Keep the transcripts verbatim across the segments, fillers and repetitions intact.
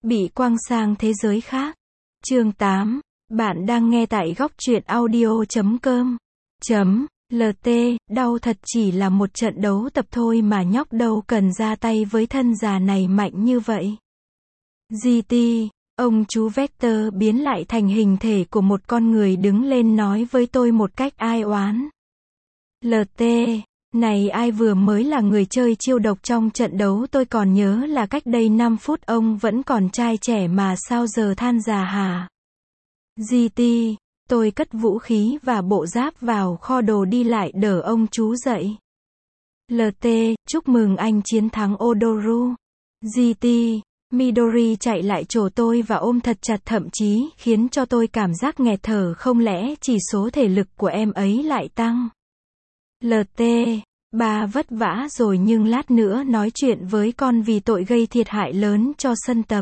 Bị quăng sang thế giới khác. Chương tám. Bạn đang nghe tại góc truyện audio chấm com. Chấm. lờ tê, đau thật chỉ là một trận đấu tập thôi mà nhóc đâu cần ra tay với thân già này mạnh như vậy. giê tê, ông chú Vector biến lại thành hình thể của một con người đứng lên nói với tôi một cách ai oán. lờ tê, này ai vừa mới là người chơi chiêu độc trong trận đấu tôi còn nhớ là cách đây năm phút ông vẫn còn trai trẻ mà sao giờ than già hả? giê tê, tôi cất vũ khí và bộ giáp vào kho đồ đi lại đỡ ông chú dậy. lờ tê, chúc mừng anh chiến thắng Odoru. giê tê, Midori chạy lại chỗ tôi và ôm thật chặt thậm chí khiến cho tôi cảm giác nghẹt thở không lẽ chỉ số thể lực của em ấy lại tăng. lờ tê, ba vất vả rồi nhưng lát nữa nói chuyện với con vì tội gây thiệt hại lớn cho sân tập.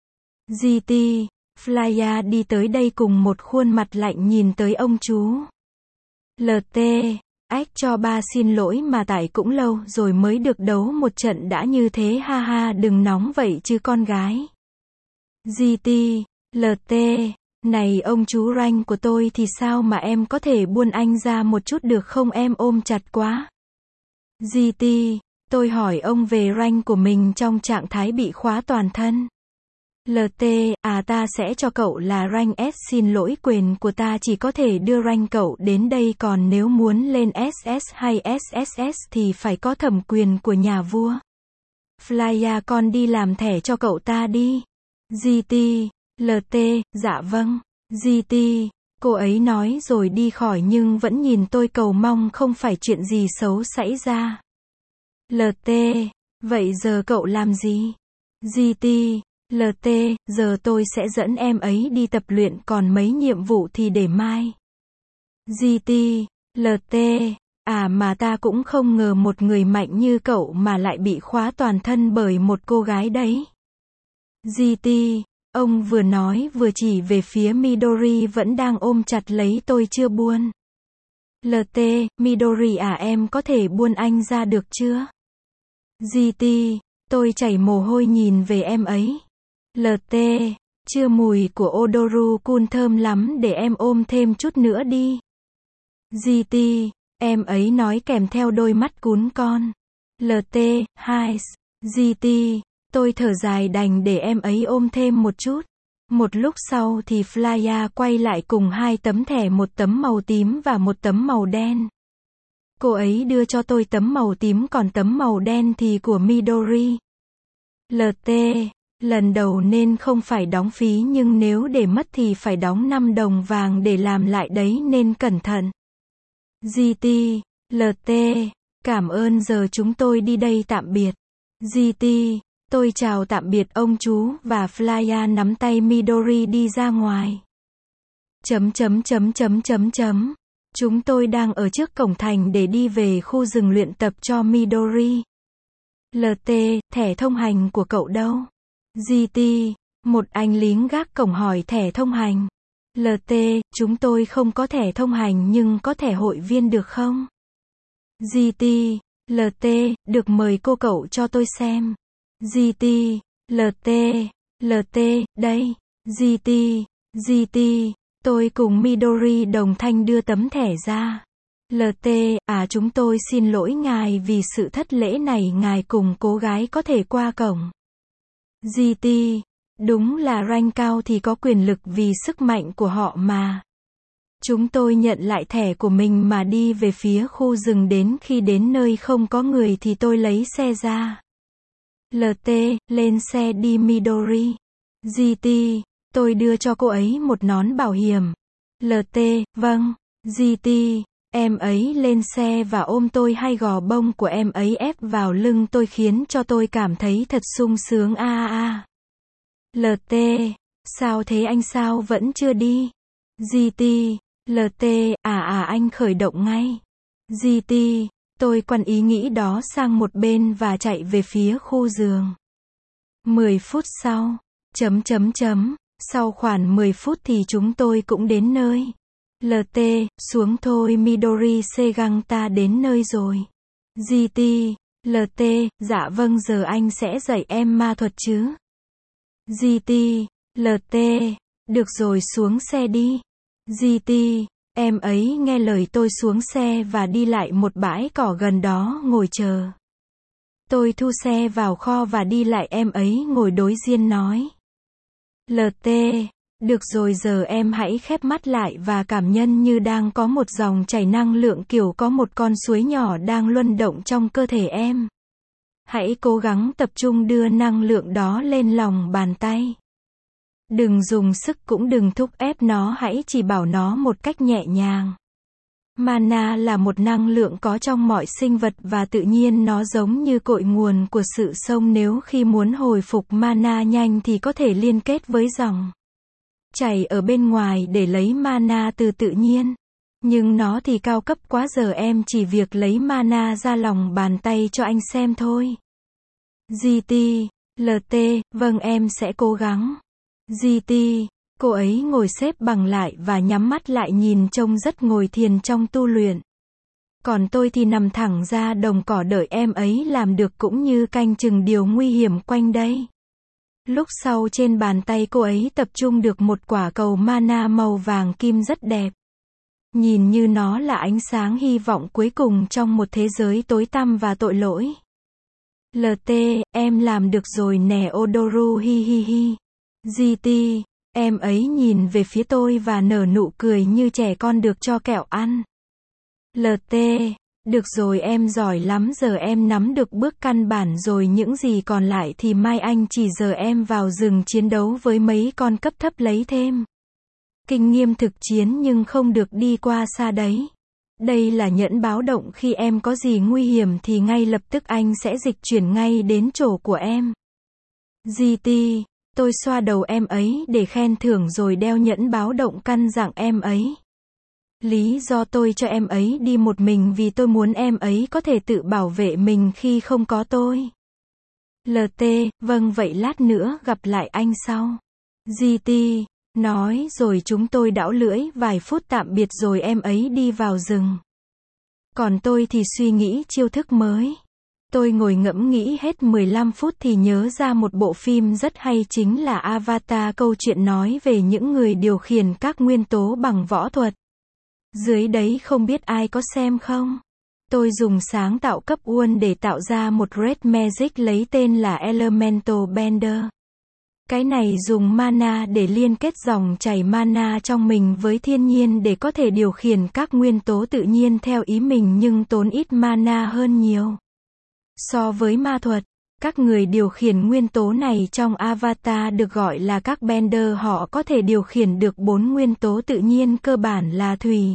giê tê, Flya đi tới đây cùng một khuôn mặt lạnh nhìn tới ông chú. lờ tê, ách cho ba xin lỗi mà tại cũng lâu rồi mới được đấu một trận đã như thế ha ha đừng nóng vậy chứ con gái. giê tê, lờ tê, này ông chú rank của tôi thì sao mà em có thể buông anh ra một chút được không em ôm chặt quá. giê tê, tôi hỏi ông về rank của mình trong trạng thái bị khóa toàn thân. lờ tê, à ta sẽ cho cậu là rank S xin lỗi quyền của ta chỉ có thể đưa rank cậu đến đây còn nếu muốn lên ét ét hay ét ét ét thì phải có thẩm quyền của nhà vua. Flya con đi làm thẻ cho cậu ta đi. giê tê, lờ tê, dạ vâng. giê tê, cô ấy nói rồi đi khỏi nhưng vẫn nhìn tôi cầu mong không phải chuyện gì xấu xảy ra. lờ tê, vậy giờ cậu làm gì? giê tê, lờ tê, giờ tôi sẽ dẫn em ấy đi tập luyện còn mấy nhiệm vụ thì để mai. giê tê, lờ tê, à mà ta cũng không ngờ một người mạnh như cậu mà lại bị khóa toàn thân bởi một cô gái đấy. giê tê, ông vừa nói vừa chỉ về phía Midori vẫn đang ôm chặt lấy tôi chưa buông. lờ tê, Midori à em có thể buông anh ra được chưa? giê tê, tôi chảy mồ hôi nhìn về em ấy. lờ tê, chưa mùi của Odoru-kun thơm lắm để em ôm thêm chút nữa đi. giê tê, em ấy nói kèm theo đôi mắt cún con. lờ tê, hai, giê tê, tôi thở dài đành để em ấy ôm thêm một chút. Một lúc sau thì Flya quay lại cùng hai tấm thẻ một tấm màu tím và một tấm màu đen. Cô ấy đưa cho tôi tấm màu tím còn tấm màu đen thì của Midori. lờ tê, lần đầu nên không phải đóng phí nhưng nếu để mất thì phải đóng năm đồng vàng để làm lại đấy nên cẩn thận. giê tê, lờ tê, cảm ơn giờ chúng tôi đi đây tạm biệt. giê tê, tôi chào tạm biệt ông chú và Flya nắm tay Midori đi ra ngoài. Chấm chấm chấm chấm chấm chấm. Chúng tôi đang ở trước cổng thành để đi về khu rừng luyện tập cho Midori. lờ tê, thẻ thông hành của cậu đâu? giê tê, một anh lính gác cổng hỏi thẻ thông hành. lờ tê, chúng tôi không có thẻ thông hành nhưng có thẻ hội viên được không? giê tê, lờ tê, được mời cô cậu cho tôi xem. giê tê, lờ tê, lờ tê, đây. giê tê, giê tê, tôi cùng Midori đồng thanh đưa tấm thẻ ra. lờ tê, à chúng tôi xin lỗi ngài vì sự thất lễ này ngài cùng cô gái có thể qua cổng. giê tê, đúng là rank cao thì có quyền lực vì sức mạnh của họ mà. Chúng tôi nhận lại thẻ của mình mà đi về phía khu rừng đến khi đến nơi không có người thì tôi lấy xe ra. lờ tê, lên xe đi Midori. giê tê, tôi đưa cho cô ấy một nón bảo hiểm. lờ tê, vâng. giê tê, em ấy lên xe và ôm tôi hai gò bông của em ấy ép vào lưng tôi khiến cho tôi cảm thấy thật sung sướng a a a. lờ tê, sao thế anh sao vẫn chưa đi? giê tê, lờ tê, à à anh khởi động ngay. giê tê, tôi quăng ý nghĩ đó sang một bên và chạy về phía khu giường. mười phút sau, chấm chấm chấm, sau khoảng mười phút thì chúng tôi cũng đến nơi. lờ tê, xuống thôi Midori Segang ta đến nơi rồi. giê tê, lờ tê, dạ vâng giờ anh sẽ dạy em ma thuật chứ. giê tê, lờ tê, được rồi xuống xe đi. giê tê, em ấy nghe lời tôi xuống xe và đi lại một bãi cỏ gần đó ngồi chờ. Tôi thu xe vào kho và đi lại em ấy ngồi đối diện nói. lờ tê, được rồi giờ em hãy khép mắt lại và cảm nhận như đang có một dòng chảy năng lượng kiểu có một con suối nhỏ đang luân động trong cơ thể em. Hãy cố gắng tập trung đưa năng lượng đó lên lòng bàn tay. Đừng dùng sức cũng đừng thúc ép nó, hãy chỉ bảo nó một cách nhẹ nhàng. Mana là một năng lượng có trong mọi sinh vật và tự nhiên nó giống như cội nguồn của sự sống, nếu khi muốn hồi phục mana nhanh thì có thể liên kết với dòng chảy ở bên ngoài để lấy mana từ tự nhiên. Nhưng nó thì cao cấp quá, giờ em chỉ việc lấy mana ra lòng bàn tay cho anh xem thôi. giê tê, lờ tê, vâng em sẽ cố gắng. giê tê, cô ấy ngồi xếp bằng lại và nhắm mắt lại nhìn trông rất ngồi thiền trong tu luyện. Còn tôi thì nằm thẳng ra đồng cỏ đợi em ấy làm được cũng như canh chừng điều nguy hiểm quanh đây. Lúc sau trên bàn tay cô ấy tập trung được một quả cầu mana màu vàng kim rất đẹp. Nhìn như nó là ánh sáng hy vọng cuối cùng trong một thế giới tối tăm và tội lỗi. lờ tê, em làm được rồi nè Odoru hi hi hi. giê tê, em ấy nhìn về phía tôi và nở nụ cười như trẻ con được cho kẹo ăn. lờ tê, được rồi em giỏi lắm, giờ em nắm được bước căn bản rồi, những gì còn lại thì mai anh chỉ giờ em vào rừng chiến đấu với mấy con cấp thấp lấy thêm kinh nghiệm thực chiến, nhưng không được đi qua xa đấy. Đây là nhẫn báo động, khi em có gì nguy hiểm thì ngay lập tức anh sẽ dịch chuyển ngay đến chỗ của em. giê tê, tôi xoa đầu em ấy để khen thưởng rồi đeo nhẫn báo động căn dặn em ấy. Lý do tôi cho em ấy đi một mình vì tôi muốn em ấy có thể tự bảo vệ mình khi không có tôi. lờ tê, vâng vậy lát nữa gặp lại anh sau. giê tê, nói rồi chúng tôi đảo lưỡi vài phút tạm biệt rồi em ấy đi vào rừng. Còn tôi thì suy nghĩ chiêu thức mới. Tôi ngồi ngẫm nghĩ hết mười lăm phút thì nhớ ra một bộ phim rất hay, chính là Avatar, câu chuyện nói về những người điều khiển các nguyên tố bằng võ thuật. Dưới đấy không biết ai có xem không? Tôi dùng sáng tạo cấp One để tạo ra một Red Magic lấy tên là Elemental Bender. Cái này dùng mana để liên kết dòng chảy mana trong mình với thiên nhiên để có thể điều khiển các nguyên tố tự nhiên theo ý mình nhưng tốn ít mana hơn nhiều. So với ma thuật, các người điều khiển nguyên tố này trong Avatar được gọi là các Bender, họ có thể điều khiển được bốn nguyên tố tự nhiên cơ bản là thủy,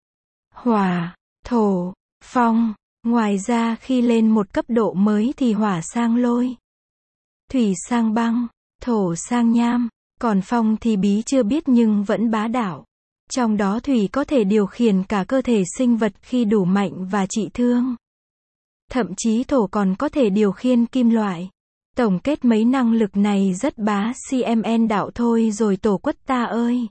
hỏa, thổ, phong. Ngoài ra khi lên một cấp độ mới thì hỏa sang lôi, thủy sang băng, thổ sang nham, còn phong thì bí chưa biết nhưng vẫn bá đạo. Trong đó thủy có thể điều khiển cả cơ thể sinh vật khi đủ mạnh và trị thương. Thậm chí thổ còn có thể điều khiển kim loại. Tổng kết mấy năng lực này rất bá cmn đạo thôi rồi tổ quất ta ơi.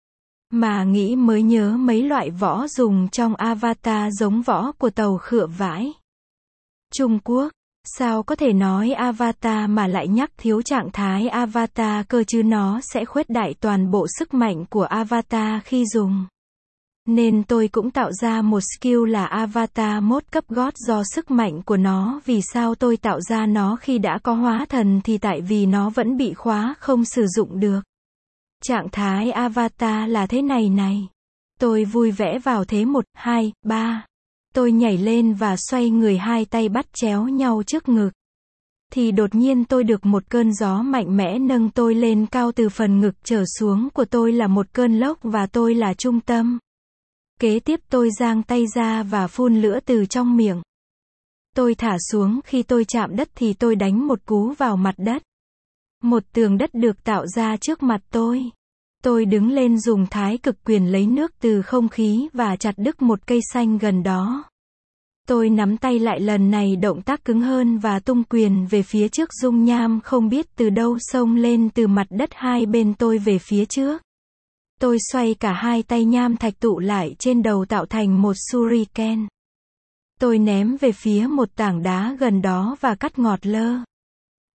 Mà nghĩ mới nhớ mấy loại võ dùng trong Avatar giống võ của tàu khựa vãi Trung Quốc. Sao có thể nói Avatar mà lại nhắc thiếu trạng thái Avatar cơ chứ, nó sẽ khuếch đại toàn bộ sức mạnh của Avatar khi dùng. Nên tôi cũng tạo ra một skill là Avatar mode cấp God do sức mạnh của nó. Vì sao tôi tạo ra nó khi đã có hóa thần thì tại vì nó vẫn bị khóa không sử dụng được. Trạng thái Avatar là thế này này. Tôi vui vẻ vào thế một, hai, ba. Tôi nhảy lên và xoay người, hai tay bắt chéo nhau trước ngực. Thì đột nhiên tôi được một cơn gió mạnh mẽ nâng tôi lên cao, từ phần ngực trở xuống của tôi là một cơn lốc và tôi là trung tâm. Kế tiếp tôi giang tay ra và phun lửa từ trong miệng. Tôi thả xuống, khi tôi chạm đất thì tôi đánh một cú vào mặt đất. Một tường đất được tạo ra trước mặt tôi. Tôi đứng lên dùng thái cực quyền lấy nước từ không khí và chặt đứt một cây xanh gần đó. Tôi nắm tay lại, lần này động tác cứng hơn và tung quyền về phía trước, dung nham không biết từ đâu xông lên từ mặt đất hai bên tôi về phía trước. Tôi xoay cả hai tay nham thạch tụ lại trên đầu tạo thành một shuriken. Tôi ném về phía một tảng đá gần đó và cắt ngọt lơ.